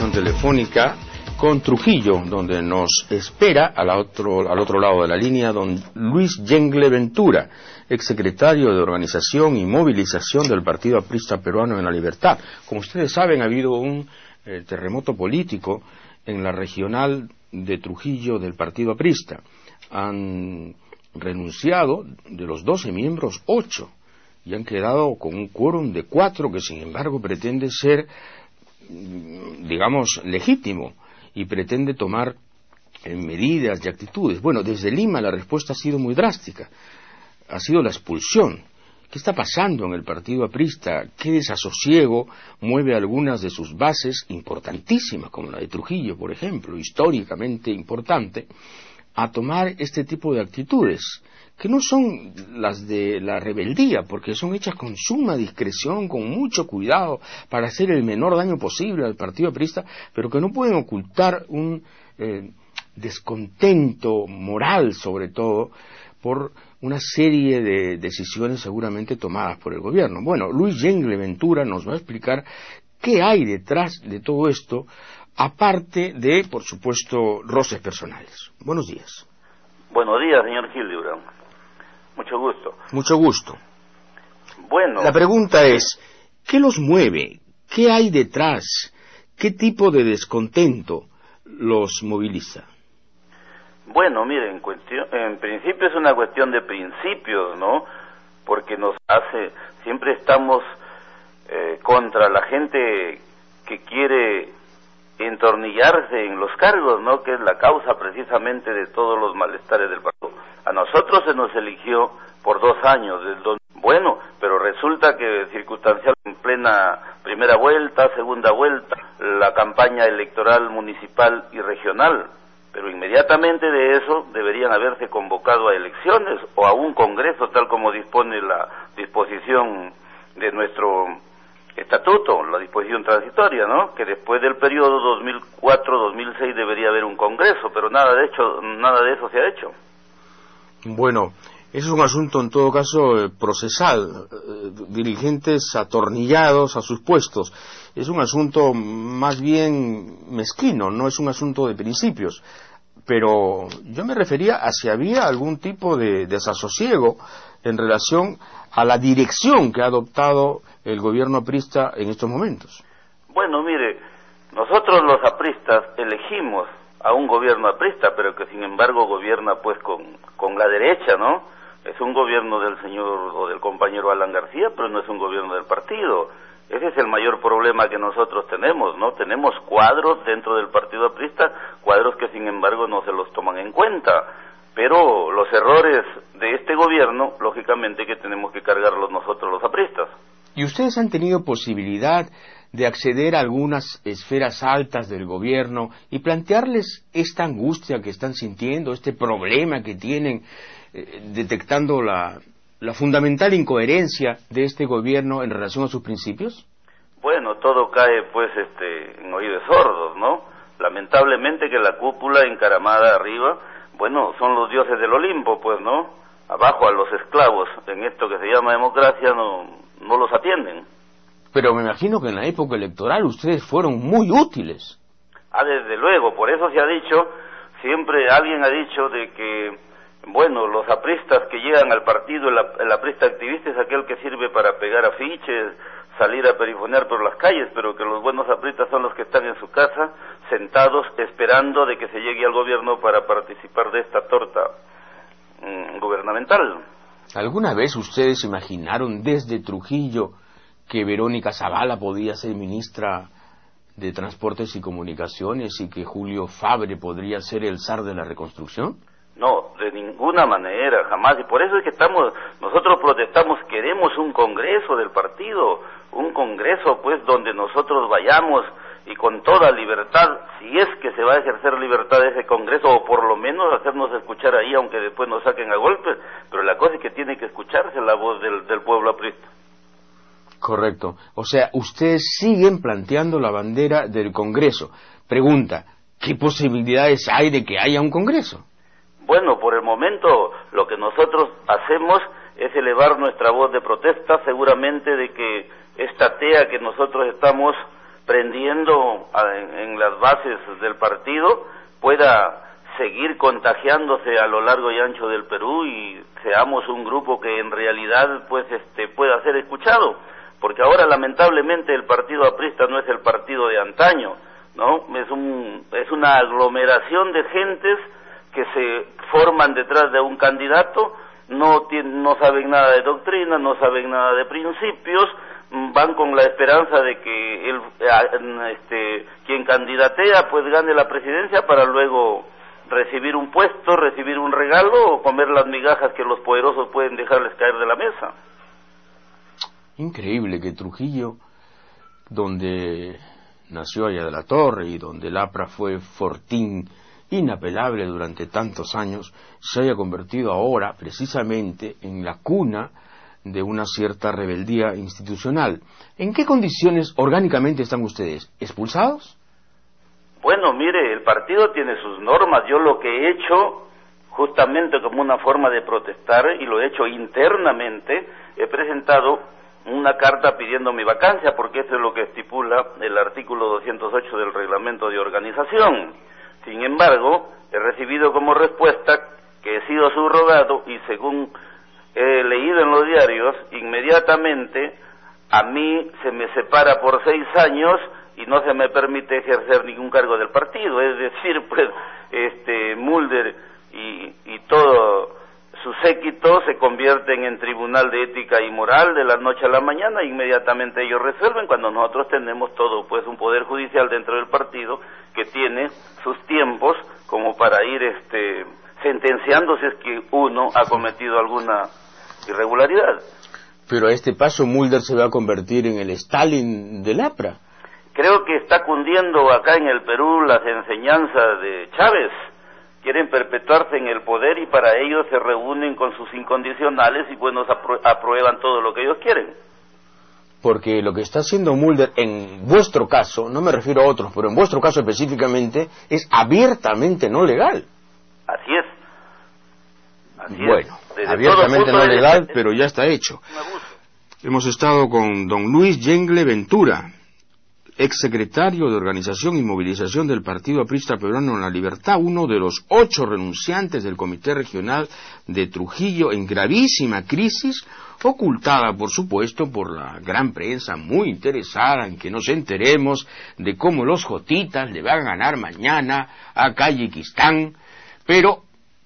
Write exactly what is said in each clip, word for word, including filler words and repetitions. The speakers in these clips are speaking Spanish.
comunicación telefónica con Trujillo, donde nos espera al otro, al otro lado de la línea don Luis Yengle Ventura, exsecretario de Organización y Movilización del Partido Aprista Peruano en la Libertad. Como ustedes saben, ha habido un eh, terremoto político en la regional de Trujillo del Partido Aprista. Han renunciado de los doce miembros, ocho, y han quedado con un quórum de cuatro que, sin embargo, pretende ser, digamos, legítimo y pretende tomar eh, medidas y actitudes. Bueno, desde Lima la respuesta ha sido muy drástica. Ha sido la expulsión. ¿Qué está pasando en el Partido Aprista? ¿Qué desasosiego mueve algunas de sus bases importantísimas, como la de Trujillo, por ejemplo, históricamente importante, a tomar este tipo de actitudes, que no son las de la rebeldía, porque son hechas con suma discreción, con mucho cuidado, para hacer el menor daño posible al Partido Aprista, pero que no pueden ocultar un eh, descontento moral, sobre todo, por una serie de decisiones seguramente tomadas por el gobierno. Bueno, Luis Yengle Ventura nos va a explicar qué hay detrás de todo esto, aparte de, por supuesto, roces personales. Buenos días. Buenos días, señor Hildebrand. Mucho gusto. Mucho gusto. Bueno. La pregunta es, ¿qué los mueve? ¿Qué hay detrás? ¿Qué tipo de descontento los moviliza? Bueno, mire, en, cuestión, en principio es una cuestión de principios, ¿no? Porque nos hace, siempre estamos eh, contra la gente que quiere entornillarse en los cargos, ¿no? Que es la causa precisamente de todos los malestares del partido. A nosotros se nos eligió por dos años, del don... bueno, pero resulta que circunstancial en plena primera vuelta, segunda vuelta, la campaña electoral municipal y regional, pero inmediatamente de eso deberían haberse convocado a elecciones o a un congreso, tal como dispone la disposición de nuestro estatuto, la disposición transitoria, ¿no? Que después del periodo dos mil cuatro dos mil seis debería haber un congreso, pero nada de hecho, nada de eso se ha hecho. Bueno, eso es un asunto en todo caso eh, procesal, eh, dirigentes atornillados a sus puestos. Es un asunto más bien mezquino, no es un asunto de principios. Pero yo me refería a si había algún tipo de desasosiego en relación a la dirección que ha adoptado el gobierno aprista en estos momentos. Bueno, mire, nosotros los apristas elegimos a un gobierno aprista, pero que sin embargo gobierna pues con, con la derecha, ¿no? Es un gobierno del señor o del compañero Alan García, pero no es un gobierno del partido. Ese es el mayor problema que nosotros tenemos, ¿no? Tenemos cuadros dentro del partido aprista, cuadros que sin embargo no se los toman en cuenta. Pero los errores de este gobierno, lógicamente que tenemos que cargarlos nosotros los apristas. ¿Y ustedes han tenido posibilidad de acceder a algunas esferas altas del gobierno y plantearles esta angustia que están sintiendo, este problema que tienen, eh, detectando la, la fundamental incoherencia de este gobierno en relación a sus principios? Bueno, todo cae pues este en oídos sordos, ¿no? Lamentablemente que la cúpula encaramada arriba, bueno, son los dioses del Olimpo, pues, ¿no? Abajo a los esclavos en esto que se llama democracia no, no los atienden. Pero me imagino que en la época electoral ustedes fueron muy útiles. Ah, desde luego, por eso se ha dicho, siempre alguien ha dicho de que, bueno, los apristas que llegan al partido, el, el aprista activista es aquel que sirve para pegar afiches, salir a perifonear por las calles, pero que los buenos apristas son los que están en su casa, sentados, esperando de que se llegue al gobierno para participar de esta torta mmm, gubernamental. ¿Alguna vez ustedes imaginaron desde Trujillo que Verónica Zavala podía ser ministra de Transportes y Comunicaciones y que Julio Fabre podría ser el zar de la reconstrucción? No, de ninguna manera, jamás, y por eso es que estamos, nosotros protestamos, queremos un congreso del partido, un congreso pues donde nosotros vayamos y con toda libertad, si es que se va a ejercer libertad de ese congreso, o por lo menos hacernos escuchar ahí, aunque después nos saquen a golpes, pero la cosa es que tiene que escucharse la voz del, del pueblo aprista. Correcto. O sea, ustedes siguen planteando la bandera del Congreso. Pregunta, ¿qué posibilidades hay de que haya un Congreso? Bueno, por el momento lo que nosotros hacemos es elevar nuestra voz de protesta, seguramente de que esta tea que nosotros estamos prendiendo a, en, en las bases del partido, pueda seguir contagiándose a lo largo y ancho del Perú y seamos un grupo que en realidad pues este pueda ser escuchado, porque ahora lamentablemente el partido aprista no es el partido de antaño, ¿no? Es un es una aglomeración de gentes que se forman detrás de un candidato, no tienen, no saben nada de doctrina, no saben nada de principios, van con la esperanza de que el este quien candidatea pues gane la presidencia para luego recibir un puesto, recibir un regalo o comer las migajas que los poderosos pueden dejarles caer de la mesa. Increíble que Trujillo, donde nació Aya de la Torre y donde el APRA fue fortín inapelable durante tantos años, se haya convertido ahora precisamente en la cuna de una cierta rebeldía institucional. ¿En qué condiciones orgánicamente están ustedes? ¿Expulsados? Bueno, mire, el partido tiene sus normas. Yo lo que he hecho, justamente como una forma de protestar, y lo he hecho internamente, he presentado una carta pidiendo mi vacancia, porque eso es lo que estipula el artículo doscientos ocho del reglamento de organización. Sin embargo, he recibido como respuesta que he sido subrogado y según he leído en los diarios, inmediatamente a mí se me separa por seis años y no se me permite ejercer ningún cargo del partido. Es decir, pues, este Mulder y, y todo su séquito se convierten en tribunal de ética y moral de la noche a la mañana, inmediatamente ellos resuelven, cuando nosotros tenemos todo, pues, un poder judicial dentro del partido que tiene sus tiempos como para ir este sentenciando si es que uno ha cometido alguna irregularidad. Pero a este paso Mulder se va a convertir en el Stalin del APRA. Creo que está cundiendo acá en el Perú las enseñanzas de Chávez. Quieren perpetuarse en el poder y para ello se reúnen con sus incondicionales y pues nos apru- aprueban todo lo que ellos quieren. Porque lo que está haciendo Mulder en vuestro caso, no me refiero a otros, pero en vuestro caso específicamente, es abiertamente no legal. Así es. Así bueno, es. abiertamente no legal, es, pero ya está hecho. Hemos estado con don Luis Yengle Ventura, exsecretario de Organización y Movilización del Partido Aprista Peruano en la Libertad, uno de los ocho renunciantes del Comité Regional de Trujillo en gravísima crisis, ocultada, por supuesto, por la gran prensa muy interesada en que nos enteremos de cómo los jotitas le van a ganar mañana a Kayikistán, pero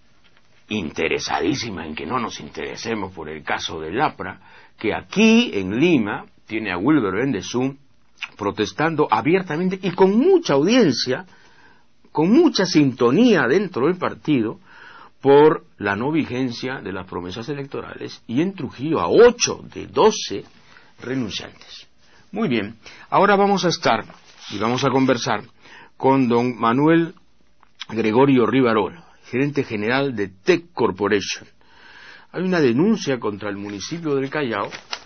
interesadísima en que no nos interesemos por el caso del APRA, que aquí en Lima tiene a Wilber Bendezú protestando abiertamente y con mucha audiencia, con mucha sintonía dentro del partido, por la no vigencia de las promesas electorales, y en Trujillo a ocho de doce renunciantes. Muy bien, ahora vamos a estar y vamos a conversar con don Manuel Gregorio Rivarola, gerente general de Tech Corporation. Hay una denuncia contra el municipio del Callao,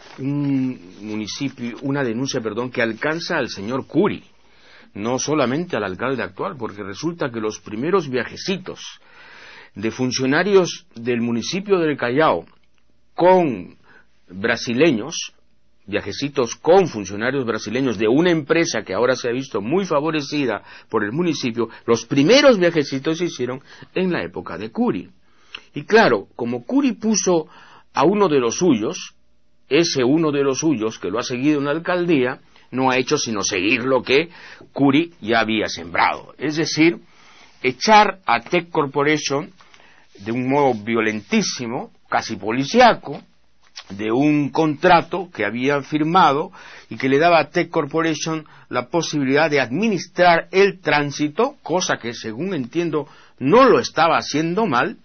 un municipio, una denuncia, perdón, que alcanza al señor Curi, no solamente al alcalde actual, porque resulta que los primeros viajecitos de funcionarios del municipio del Callao con brasileños, viajecitos con funcionarios brasileños de una empresa que ahora se ha visto muy favorecida por el municipio, los primeros viajecitos se hicieron en la época de Curi. Y claro, como Curi puso a uno de los suyos, ese uno de los suyos que lo ha seguido en la alcaldía, no ha hecho sino seguir lo que Curi ya había sembrado. Es decir, echar a Tech Corporation de un modo violentísimo, casi policíaco, de un contrato que había firmado y que le daba a Tech Corporation la posibilidad de administrar el tránsito, cosa que según entiendo no lo estaba haciendo mal,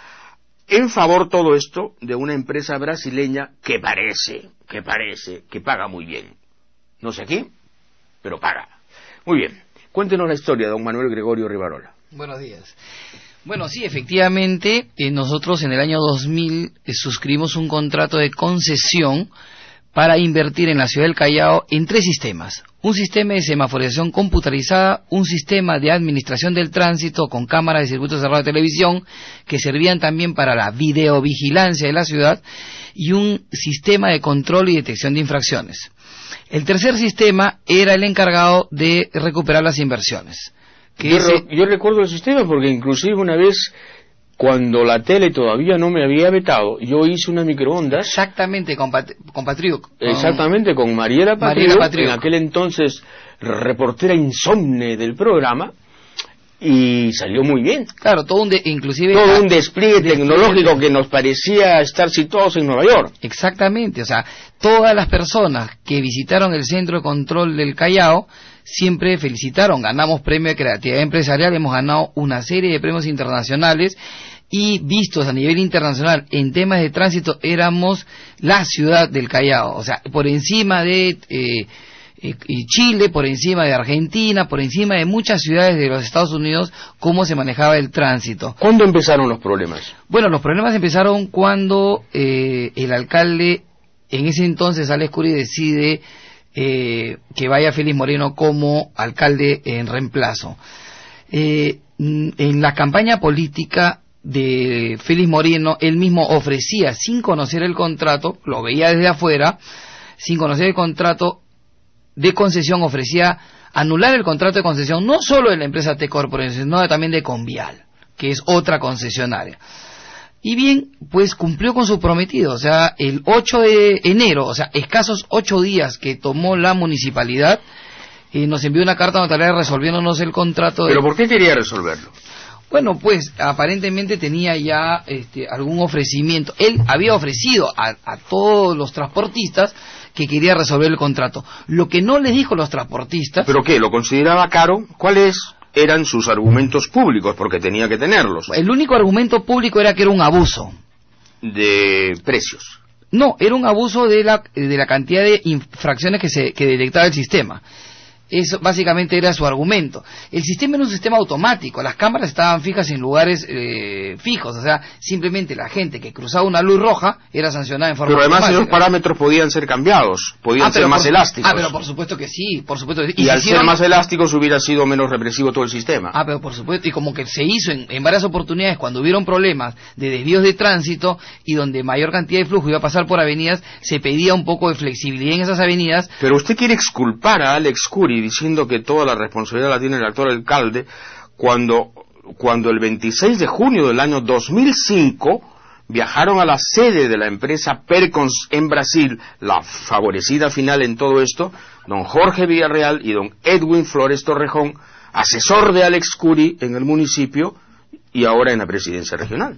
en favor todo esto de una empresa brasileña que parece, que parece, que paga muy bien. No sé aquí, pero paga. Muy bien, cuéntenos la historia, don Manuel Gregorio Rivarola. Buenos días. Bueno, sí, efectivamente, eh, nosotros en el año dos mil eh, suscribimos un contrato de concesión para invertir en la ciudad del Callao en tres sistemas. Un sistema de semaforización computarizada, un sistema de administración del tránsito con cámaras de circuitos de radio y televisión que servían también para la videovigilancia de la ciudad y un sistema de control y detección de infracciones. El tercer sistema era el encargado de recuperar las inversiones. Que yo, ese... yo recuerdo el sistema porque inclusive una vez, cuando la tele todavía no me había vetado, yo hice una microondas. Exactamente, con, Pat con Patriuc. Con... Exactamente, con Mariela Patriuc, en aquel entonces reportera insomne del programa, y salió muy bien. Claro, todo un de, inclusive todo un despliegue tecnológico que nos parecía estar situados en Nueva York. Exactamente, o sea, todas las personas que visitaron el Centro de Control del Callao siempre felicitaron, ganamos premio de creatividad empresarial, hemos ganado una serie de premios internacionales y vistos a nivel internacional en temas de tránsito éramos la ciudad del Callao, o sea, por encima de eh, y Chile, por encima de Argentina, por encima de muchas ciudades de los Estados Unidos, cómo se manejaba el tránsito. ¿Cuándo empezaron los problemas? Bueno, los problemas empezaron cuando eh, el alcalde, en ese entonces, Alex Curi, decide eh, que vaya Félix Moreno como alcalde en reemplazo. Eh, en la campaña política de Félix Moreno, él mismo ofrecía, sin conocer el contrato, lo veía desde afuera, sin conocer el contrato de concesión, ofrecía anular el contrato de concesión no solo de la empresa T Corporation, sino también de Convial, que es otra concesionaria. Y bien, pues cumplió con su prometido, o sea, el ocho de enero, o sea, escasos ocho días que tomó la municipalidad, eh, nos envió una carta notarial resolviéndonos el contrato. ¿Pero de... por qué quería resolverlo? Bueno, pues aparentemente tenía ya este, algún ofrecimiento. Él había ofrecido a, a todos los transportistas que quería resolver el contrato. Lo que no les dijo los transportistas... ¿Pero qué? ¿Lo consideraba caro? ¿Cuáles eran sus argumentos públicos? Porque tenía que tenerlos. El único argumento público era que era un abuso. ¿De precios? No, era un abuso de la, de la cantidad de infracciones que, se, que detectaba el sistema. Eso básicamente era su argumento. El sistema era un sistema automático, las cámaras estaban fijas en lugares eh, fijos, o sea, simplemente la gente que cruzaba una luz roja era sancionada en forma Pero además automática. esos parámetros podían ser cambiados, podían ah, ser más por, elásticos. Ah, pero por supuesto que sí, por supuesto que sí. Y, y al hicieron... ser más elásticos hubiera sido menos represivo todo el sistema. Ah, pero por supuesto, y como que se hizo en, en varias oportunidades cuando hubieron problemas de desvíos de tránsito y donde mayor cantidad de flujo iba a pasar por avenidas, se pedía un poco de flexibilidad en esas avenidas. Pero usted quiere exculpar a Alex Curi diciendo que toda la responsabilidad la tiene el actual alcalde cuando, cuando el veintiséis de junio del año dos mil cinco viajaron a la sede de la empresa Percons en Brasil, la favorecida final en todo esto, don Jorge Villarreal y don Edwin Flores Torrejón, asesor de Alex Curi en el municipio y ahora en la presidencia regional.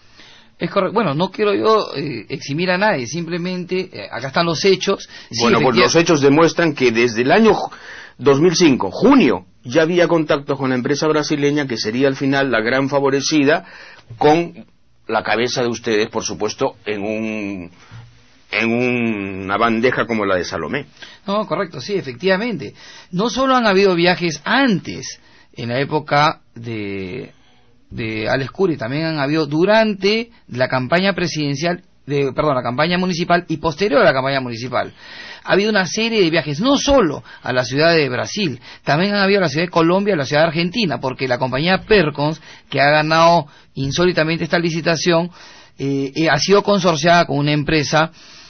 Es correcto. Bueno, no quiero yo eh, eximir a nadie, simplemente eh, acá están los hechos. Bueno, sí, pues los hechos demuestran que desde el año dos mil cinco, junio, ya había contacto con la empresa brasileña que sería al final la gran favorecida, con la cabeza de ustedes, por supuesto, en un en una bandeja como la de Salomé. No, correcto, sí, efectivamente. No solo han habido viajes antes, en la época de... de Alex Curi, también han habido durante la campaña presidencial, de, perdón, la campaña municipal y posterior a la campaña municipal. Ha habido una serie de viajes, no solo a la ciudad de Brasil, también han habido a la ciudad de Colombia y a la ciudad de Argentina, porque la compañía Percons, que ha ganado insólitamente esta licitación, eh, eh, ha sido consorciada con una empresa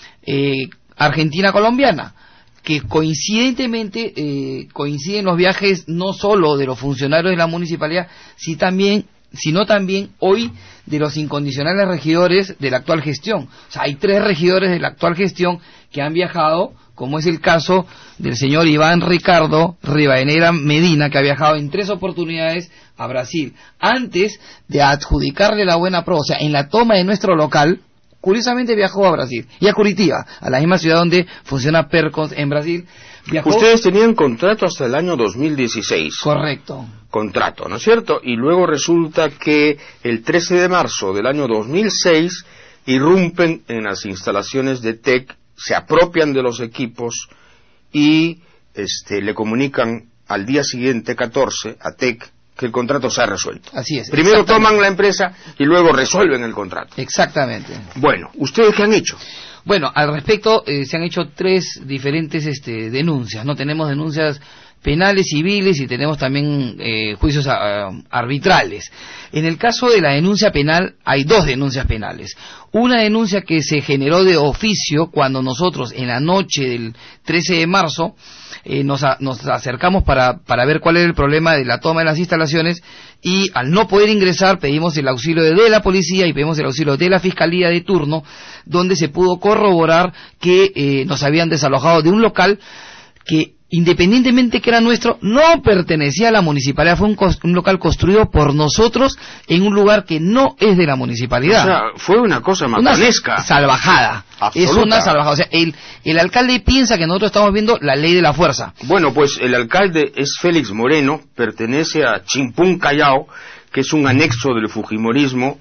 eh, argentina-colombiana, que coincidentemente eh, coinciden los viajes no solo de los funcionarios de la municipalidad, sino también, sino también hoy de los incondicionales regidores de la actual gestión. O sea, hay tres regidores de la actual gestión que han viajado, como es el caso del señor Iván Ricardo Rivadeneira Medina, que ha viajado en tres oportunidades a Brasil, antes de adjudicarle la buena pro, o sea, en la toma de nuestro local. Curiosamente viajó a Brasil y a Curitiba, a la misma ciudad donde funciona Percons en Brasil. Viajó... Ustedes tenían contrato hasta el año dos mil dieciséis. Correcto. Contrato, ¿no es cierto? Y luego resulta que el trece de marzo del año dos mil seis irrumpen en las instalaciones de T E C, se apropian de los equipos y este, le comunican al día siguiente, catorce, a T E C, que el contrato se ha resuelto. Así es. Primero toman la empresa y luego resuelven el contrato. Exactamente. Bueno, ¿ustedes qué han hecho? Bueno, al respecto eh, se han hecho tres diferentes este, denuncias. No tenemos denuncias penales, civiles y tenemos también eh, juicios a, a, arbitrales. En el caso de la denuncia penal hay dos denuncias penales. Una denuncia que se generó de oficio cuando nosotros en la noche del trece de marzo eh, nos, a, nos acercamos para, para ver cuál era el problema de la toma de las instalaciones y al no poder ingresar pedimos el auxilio de la policía y pedimos el auxilio de la fiscalía de turno, donde se pudo corroborar que eh, nos habían desalojado de un local que, independientemente que era nuestro, no pertenecía a la municipalidad, fue un, un local construido por nosotros en un lugar que no es de la municipalidad. O sea, fue una cosa matanesca. Una salvajada. Absoluta. Es una salvajada. O sea, el, el alcalde piensa que nosotros estamos viendo la ley de la fuerza. Bueno, pues el alcalde es Félix Moreno, pertenece a Chimpún Callao, que es un anexo del fujimorismo,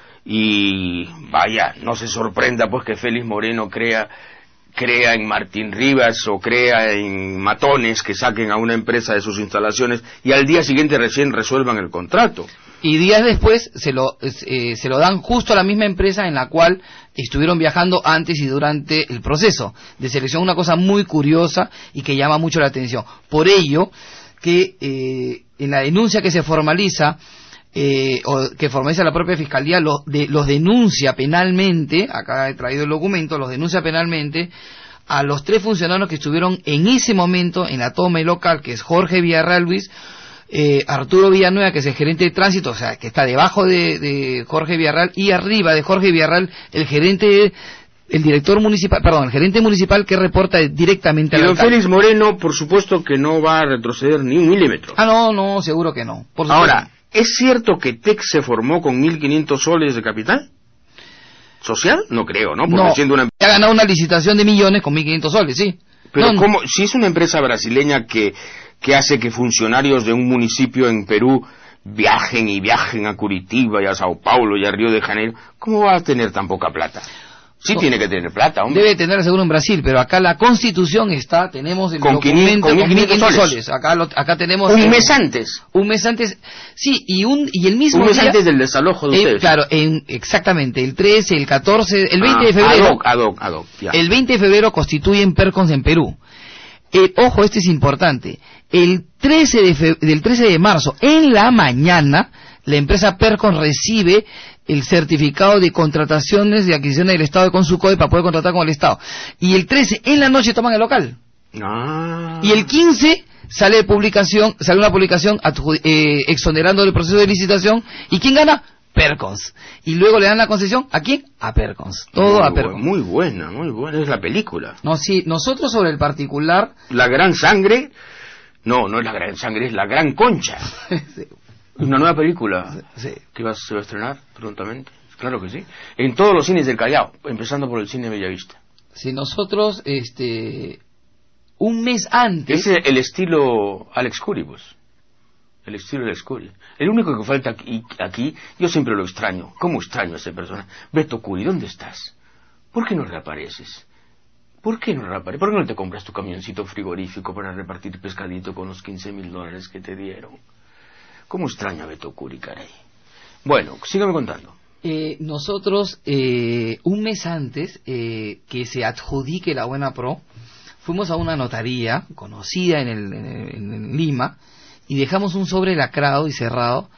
y vaya, no se sorprenda pues que Félix Moreno crea... crea en Martín Rivas o crea en matones que saquen a una empresa de sus instalaciones y al día siguiente recién resuelvan el contrato. Y días después se lo, eh, se lo dan justo a la misma empresa en la cual estuvieron viajando antes y durante el proceso de selección, una cosa muy curiosa y que llama mucho la atención. Por ello, que eh, en la denuncia que se formaliza, Eh, o que formaliza la propia fiscalía, los, de, los denuncia penalmente, acá he traído el documento, los denuncia penalmente a los tres funcionarios que estuvieron en ese momento en la toma del local, que es Jorge Villarreal Luis, eh, Arturo Villanueva, que es el gerente de tránsito, o sea, que está debajo de, de Jorge Villarreal, y arriba de Jorge Villarreal, el gerente de, el director municipal, perdón, el gerente municipal que reporta directamente al alcalde. Y don Félix Moreno, por supuesto que no va a retroceder ni un milímetro. Ah, no, no, seguro que no. Por Ahora, ¿es cierto que T E C se formó con mil quinientos soles de capital social? No creo, ¿no? Porque no, siendo una... ha ganado una licitación de millones con mil quinientos soles, sí. Pero no, ¿cómo? Si es una empresa brasileña que, que hace que funcionarios de un municipio en Perú viajen y viajen a Curitiba y a Sao Paulo y a Río de Janeiro, ¿cómo va a tener tan poca plata? Sí no, tiene que tener plata, hombre. Debe tener seguro en Brasil, pero acá la Constitución está, tenemos el con documento con mil quinientos soles. soles. Acá, lo, acá tenemos... Un el, mes antes. Un mes antes, sí, y un y el mismo Un mes día, antes del desalojo de eh, ustedes. Claro, en, exactamente, el trece, el catorce, el veinte ah, de febrero... Ad hoc, ad hoc, ad hoc, ya. El veinte de febrero constituyen PERCONS en Perú. Eh, ojo, este es importante. El trece de fe, del trece de marzo, en la mañana, la empresa PERCONS recibe el certificado de contrataciones de adquisiciones del Estado de Consucoy para poder contratar con el Estado. Y el trece, en la noche, toman el local. Ah. Y el quince sale de publicación, sale una publicación eh, exonerando del proceso de licitación. ¿Y quién gana? PERCONS. Y luego le dan la concesión, ¿a quién? A PERCONS. Todo muy a PERCONS. Bu muy buena, muy buena. Es la película. No, sí, nosotros sobre el particular... La Gran Sangre... No, no es la Gran Sangre, es la Gran Concha. Sí. Una nueva película sí. que va, se va a estrenar prontamente. Claro que sí. En todos los cines del Callao, empezando por el cine Bellavista. Si nosotros, este... un mes antes... Es el estilo Alex Curi, pues. El estilo Alex Curi. El único que falta aquí, aquí, yo siempre lo extraño. ¿Cómo extraño a esa persona? Beto Curi, ¿dónde estás? ¿Por qué no reapareces? ¿Por qué no reapareces? ¿Por qué no te compras tu camioncito frigorífico para repartir pescadito con los quince mil dólares que te dieron? ¿Cómo extraño a Beto Curi, caray? Bueno, sígame contando. Eh, nosotros, eh, un mes antes eh, que se adjudique la Buena Pro, fuimos a una notaría conocida en, el, en, el, en Lima y dejamos un sobre lacrado y cerrado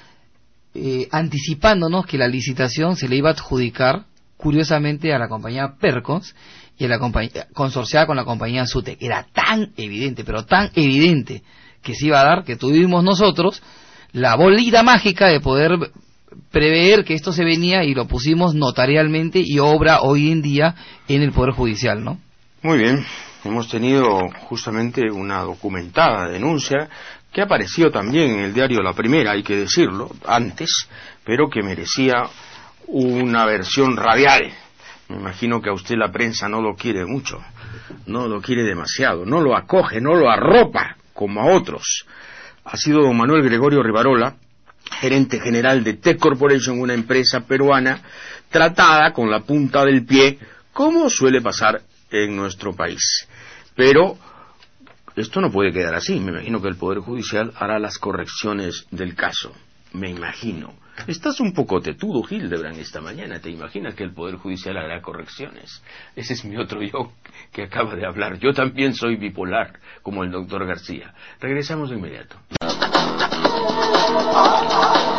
eh, anticipándonos que la licitación se le iba a adjudicar curiosamente a la compañía PERCONS y a la compañía consorciada con la compañía SUTEC. Era tan evidente, pero tan evidente que se iba a dar, que tuvimos nosotros la bolita mágica de poder prever que esto se venía y lo pusimos notarialmente y obra hoy en día en el Poder Judicial, ¿no? Muy bien, hemos tenido justamente una documentada denuncia que apareció también en el diario La Primera, hay que decirlo, antes, pero que merecía una versión radial. Me imagino que a usted la prensa no lo quiere mucho, no lo quiere demasiado, no lo acoge, no lo arropa como a otros. Ha sido don Manuel Gregorio Rivarola, gerente general de T E C Corporation, una empresa peruana tratada con la punta del pie, como suele pasar en nuestro país. Pero esto no puede quedar así. Me imagino que el Poder Judicial hará las correcciones del caso. Me imagino. Estás un poco tetudo, Hildebrand, esta mañana. ¿Te imaginas que el Poder Judicial hará correcciones? Ese es mi otro yo que acaba de hablar. Yo también soy bipolar, como el doctor García. Regresamos de inmediato.